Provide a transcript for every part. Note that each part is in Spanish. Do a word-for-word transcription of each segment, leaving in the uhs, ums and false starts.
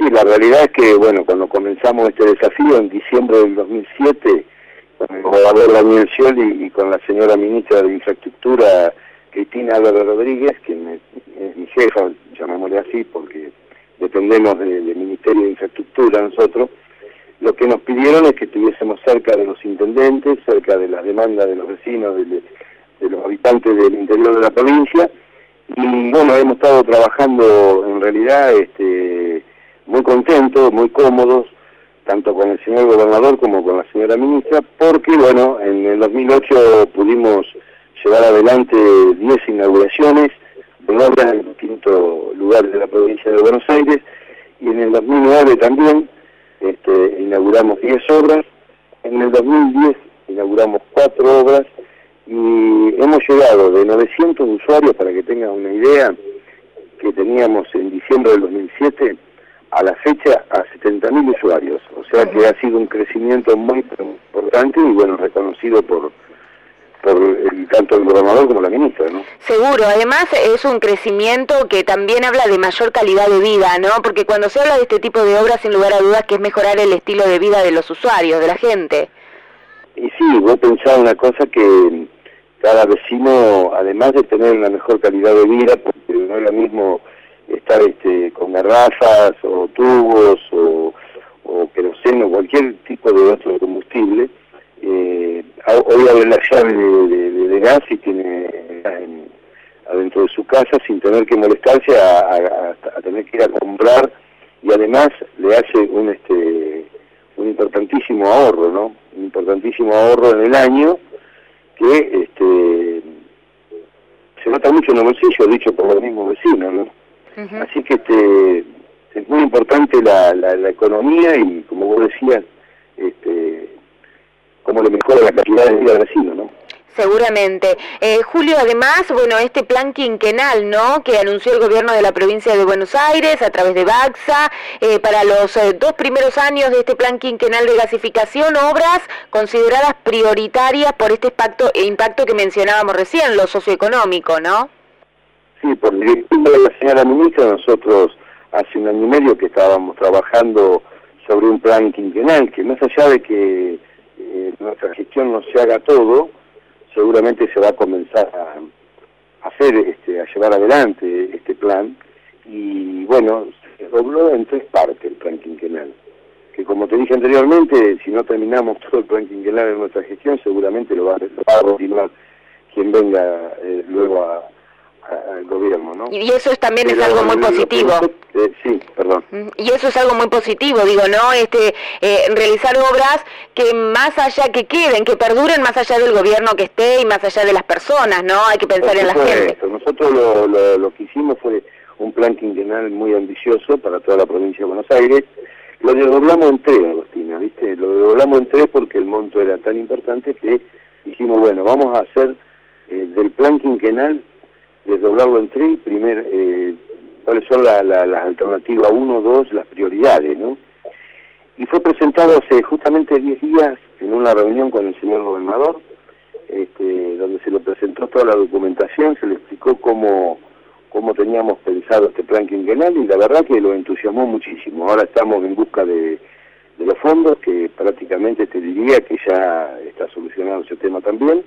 la realidad es que, bueno, cuando comenzamos este desafío en diciembre del dos mil siete, con el gobernador Daniel Scioli y con la señora ministra de Infraestructura, Cristina Álvarez Rodríguez, quien es, es mi jefa, llamémosle así, porque dependemos de, del Ministerio de Infraestructura nosotros, lo que nos pidieron es que estuviésemos cerca de los intendentes, cerca de las demandas de los vecinos, de, de los habitantes del interior de la provincia, y bueno, hemos estado trabajando en realidad este, muy contentos, muy cómodos, tanto con el señor gobernador como con la señora ministra, porque bueno, en el dos mil ocho pudimos llevar adelante diez inauguraciones de obras en distintos lugares de la provincia de Buenos Aires, y en el dos mil nueve también este, inauguramos diez obras, en el dos mil diez inauguramos cuatro obras, y hemos llegado de novecientos usuarios, para que tengan una idea, que teníamos en diciembre del dos mil siete, a la fecha a setenta mil usuarios. O sea que ha sido un crecimiento muy importante y bueno, reconocido por, por el, tanto el gobernador como la ministra, ¿no? Seguro, además es un crecimiento que también habla de mayor calidad de vida, ¿no? Porque cuando se habla de este tipo de obras, sin lugar a dudas que es mejorar el estilo de vida de los usuarios, de la gente. Y sí, vos pensás una cosa que cada vecino, además de tener una mejor calidad de vida, porque no es lo mismo estar este, con garrafas o tubos o, o queroseno o cualquier tipo de otro combustible, eh, hoy abre la llave de, de, de gas y tiene en, adentro de su casa sin tener que molestarse a, a, a tener que ir a comprar, y además le hace un este un importantísimo ahorro, ¿no? Un importantísimo ahorro en el año, que este se nota mucho en el bolsillo, dicho por los mismos vecinos, ¿no? Uh-huh. Así que este es muy importante la, la, la economía y, como vos decías, este cómo le mejora la calidad de vida al vecino, ¿no? Seguramente. Eh, Julio, además, bueno, este plan quinquenal, ¿no?, que anunció el gobierno de la provincia de Buenos Aires a través de Baxa, eh, para los eh, dos primeros años de este plan quinquenal de gasificación, obras consideradas prioritarias por este impacto, impacto que mencionábamos recién, lo socioeconómico, ¿no? Sí, por directiva de la señora ministra, nosotros hace un año y medio que estábamos trabajando sobre un plan quinquenal, que más allá de que eh, nuestra gestión no se haga todo, seguramente se va a comenzar a hacer, este, a llevar adelante este plan, y bueno, se dobló en tres partes el plan quinquenal, que como te dije anteriormente, si no terminamos todo el plan quinquenal en nuestra gestión, seguramente lo va, lo va a continuar quien venga eh, luego a al gobierno, ¿no? Y eso es, también Pero, es algo muy positivo. Eh, sí, perdón. Y eso es algo muy positivo, digo, ¿no? Este, eh, realizar obras que más allá, que queden, que perduren más allá del gobierno que esté y más allá de las personas, ¿no? Hay que pensar en la gente. Nosotros lo, lo, lo que hicimos fue un plan quinquenal muy ambicioso para toda la provincia de Buenos Aires. Lo desdoblamos en tres, Agostina, ¿viste? Lo desdoblamos en tres porque el monto era tan importante que dijimos, bueno, vamos a hacer eh, del plan quinquenal, desdoblarlo en tres, primero, eh, cuáles son la, la, las alternativas uno, dos, las prioridades, ¿no? Y fue presentado hace justamente diez días en una reunión con el señor gobernador, este, donde se le presentó toda la documentación, se le explicó cómo, cómo teníamos pensado este plan quinquenal, y la verdad que lo entusiasmó muchísimo. Ahora estamos en busca de, de los fondos, que prácticamente te diría que ya está solucionado ese tema también.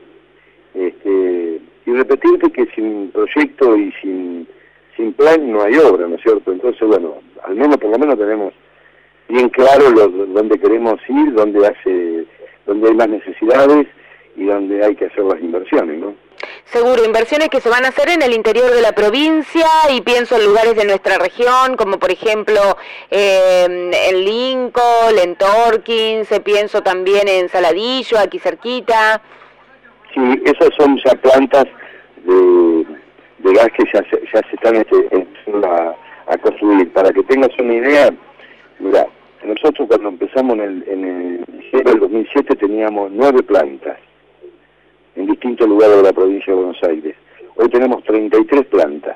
Este, y repetirte que sin proyecto y sin sin plan no hay obra, ¿no es cierto? Entonces, bueno, al menos, por lo menos tenemos bien claro lo, dónde queremos ir, dónde hace, dónde hay más necesidades y dónde hay que hacer las inversiones, ¿no? Seguro, inversiones que se van a hacer en el interior de la provincia, y pienso en lugares de nuestra región, como por ejemplo eh, en Lincoln, en Torkins, pienso también en Saladillo, aquí cerquita. Sí, esas son ya plantas de, de gas que ya se, ya se están este, a, a construir. Para que tengas una idea, mira, nosotros cuando empezamos en el, en el diciembre del dos mil siete teníamos nueve plantas en distintos lugares de la provincia de Buenos Aires. Hoy tenemos treinta y tres plantas.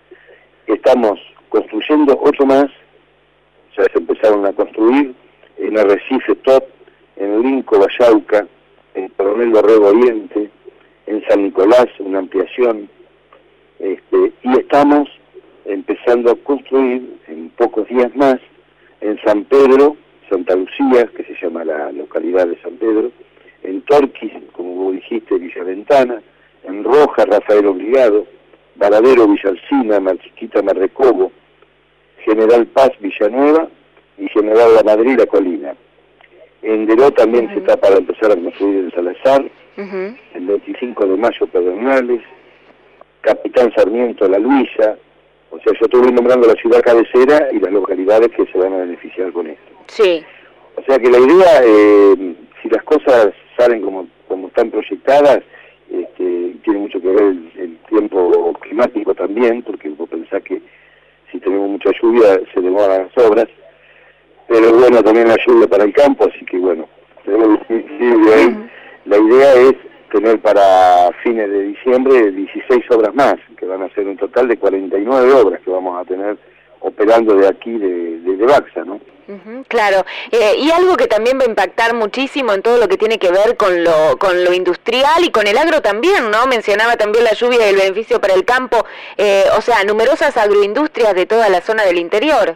Estamos construyendo ocho más, ya se empezaron a construir en Arrecife Top, en Lincoln, Vallauca, en Coronel Dorrego Oriente, en San Nicolás, una ampliación, este, y estamos empezando a construir en pocos días más en San Pedro, Santa Lucía, que se llama la localidad de San Pedro, en Torquis, como vos dijiste, Villa Ventana, en Roja, Rafael Obligado, Varadero, Villa Alsina, Marchiquita, Marrecobo, General Paz, Villanueva y General La Madrid, La Colina. En Deró también uh-huh. se está para empezar a construir el Salazar, uh-huh. el veinticinco de mayo, Pedernales, Capitán Sarmiento, La Luisa. O sea, yo estoy nombrando la ciudad cabecera y las localidades que se van a beneficiar con esto. Sí. O sea que la idea, eh, si las cosas salen como, como están proyectadas, este, tiene mucho que ver el, el tiempo climático también, porque vos pensás que si tenemos mucha lluvia se demoran las obras, pero bueno, también la lluvia para el campo, así que bueno, tenemos que decir, ahí, la idea es tener para fines de diciembre dieciséis obras más, que van a ser un total de cuarenta y nueve obras que vamos a tener operando de aquí, de, de, de Baxa, ¿no? Uh-huh, claro, eh, y algo que también va a impactar muchísimo en todo lo que tiene que ver con lo con lo industrial y con el agro también, ¿no? Mencionaba también la lluvia y el beneficio para el campo, eh, o sea, numerosas agroindustrias de toda la zona del interior.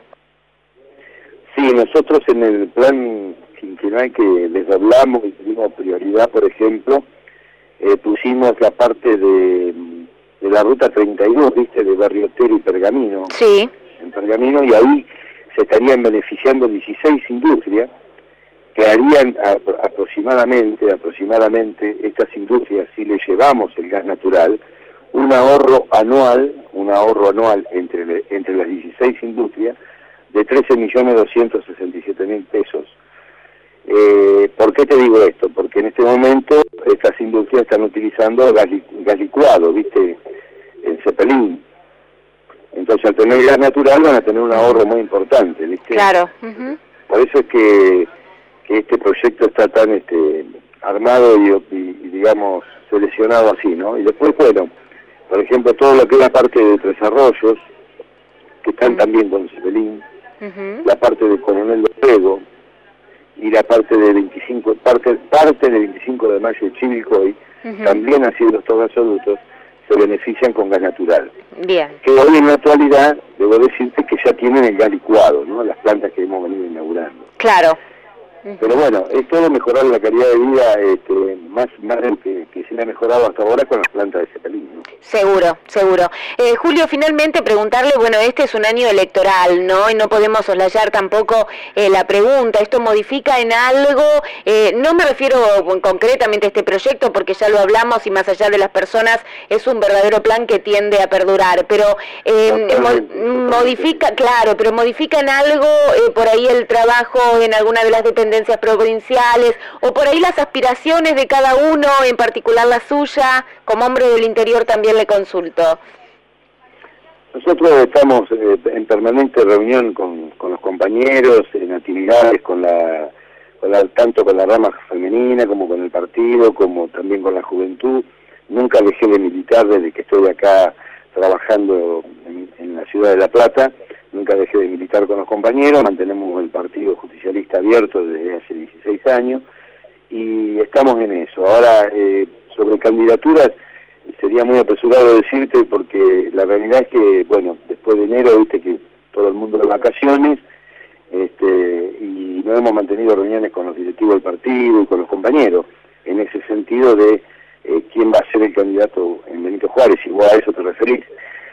Sí, nosotros en el plan quinquenal que desdoblamos y tuvimos prioridad, por ejemplo, eh, pusimos la parte de, de la ruta treinta y dos, ¿viste? De Barrio Otero y Pergamino. Sí. En Pergamino, y ahí se estarían beneficiando dieciséis industrias que harían a, aproximadamente, aproximadamente, estas industrias, si le llevamos el gas natural, un ahorro anual, un ahorro anual entre, entre las dieciséis industrias de trece millones doscientos sesenta y siete mil pesos. Eh, ¿Por qué te digo esto? Porque en este momento estas industrias están utilizando gas, gas licuado, ¿viste? El Cepelín. Entonces, al tener gas natural van a tener un ahorro muy importante, ¿viste? Claro. Uh-huh. Por eso es que, que este proyecto está tan este armado y, y, y, digamos, seleccionado así, ¿no? Y después, bueno, por ejemplo, todo lo que es la parte de Tres Arroyos, que están uh-huh. también con Cepelín, uh-huh. la parte de Coronel Dorrego, y la parte de veinticinco, parte, parte del veinticinco de mayo de Chivilcoy, uh-huh. también haciendo estos gasoductos, se benefician con gas natural. Bien. Que hoy en la actualidad, debo decirte que ya tienen el gas licuado, ¿no? Las plantas que hemos venido inaugurando. Claro. Pero bueno, es todo mejorar la calidad de vida, este, más, más de lo que, que se le ha mejorado hasta ahora con las plantas de Cepelín, ¿no? Seguro, seguro. Eh, Julio, finalmente preguntarle, bueno, este es un año electoral, ¿no? Y no podemos soslayar tampoco eh, la pregunta. ¿Esto modifica en algo? Eh, no me refiero concretamente a este proyecto, porque ya lo hablamos y más allá de las personas, es un verdadero plan que tiende a perdurar. Pero eh, mo modifica, claro, pero modifica en algo eh, por ahí el trabajo en alguna de las dependencias provinciales, o por ahí las aspiraciones de cada uno, en particular la suya, como hombre del interior también le consulto. Nosotros estamos eh, en permanente reunión con, con los compañeros, en actividades con la, con la, tanto con la rama femenina como con el partido, como también con la juventud. Nunca dejé de militar desde que estoy acá trabajando en, en la ciudad de La Plata. Nunca dejé de militar con los compañeros, mantenemos el Partido Justicialista abierto desde hace dieciséis años y estamos en eso. Ahora, eh, sobre candidaturas, sería muy apresurado decirte porque la realidad es que, bueno, después de enero, viste que todo el mundo de vacaciones, este, y no hemos mantenido reuniones con los directivos del partido y con los compañeros, en ese sentido de eh, quién va a ser el candidato en Benito Juárez, si vos a eso te referís.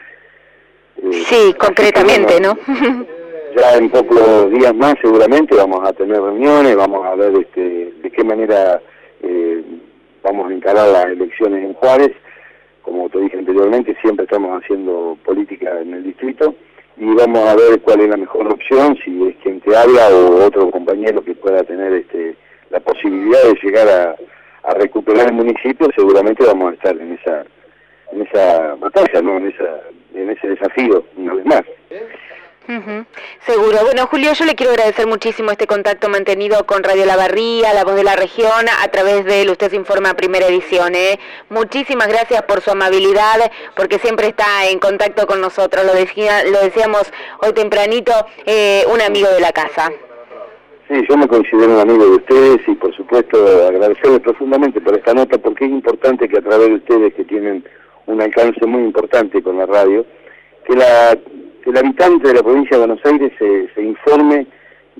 Sí, concretamente, bueno, ¿no? Ya en pocos días más seguramente vamos a tener reuniones, vamos a ver este, de qué manera eh, vamos a encarar las elecciones en Juárez. Como te dije anteriormente, siempre estamos haciendo política en el distrito y vamos a ver cuál es la mejor opción, si es quien te habla o otro compañero que pueda tener este, la posibilidad de llegar a, a recuperar el municipio. Seguramente vamos a estar en esa en esa batalla, ¿no? En esa en ese desafío, una vez más. Uh-huh. Seguro. Bueno, Julio, yo le quiero agradecer muchísimo este contacto mantenido con Radio La Barría, La Voz de la Región, a través de él Usted se informa, primera edición. ¿eh? Muchísimas gracias por su amabilidad, porque siempre está en contacto con nosotros. Lo, decía, lo decíamos hoy tempranito, eh, un amigo de la casa. Sí, yo me considero un amigo de ustedes y por supuesto agradecerles profundamente por esta nota, porque es importante que a través de ustedes, que tienen un alcance muy importante con la radio, que, la, que el habitante de la provincia de Buenos Aires se, se informe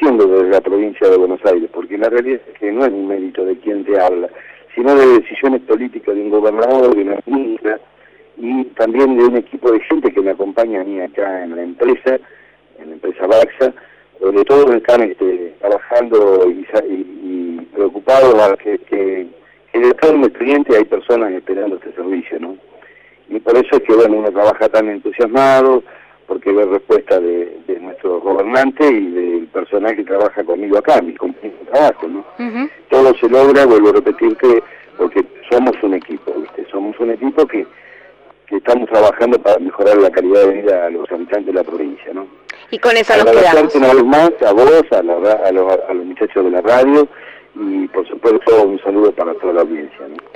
haciendo desde la provincia de Buenos Aires, porque la realidad es que no es un mérito de quien te habla, sino de decisiones políticas de un gobernador, de una ministra, y también de un equipo de gente que me acompaña a mí acá en la empresa, en la empresa Baxa, donde todos están este, trabajando y, y, y preocupados a que, que, que detrás de un cliente hay personas esperando este servicio, ¿no? Y por eso es que, bueno, uno trabaja tan entusiasmado, porque ve respuesta de, de nuestro gobernante y del personal que trabaja conmigo acá, mis compañeros de trabajo, ¿no? Uh-huh. Todo se logra, vuelvo a repetir, que porque somos un equipo, ¿viste? Somos un equipo que, que estamos trabajando para mejorar la calidad de vida a los habitantes de la provincia, ¿no? Y con eso nos quedamos. Una vez más, a vos, a, la, a, los, a los muchachos de la radio, y por supuesto un saludo para toda la audiencia, ¿no?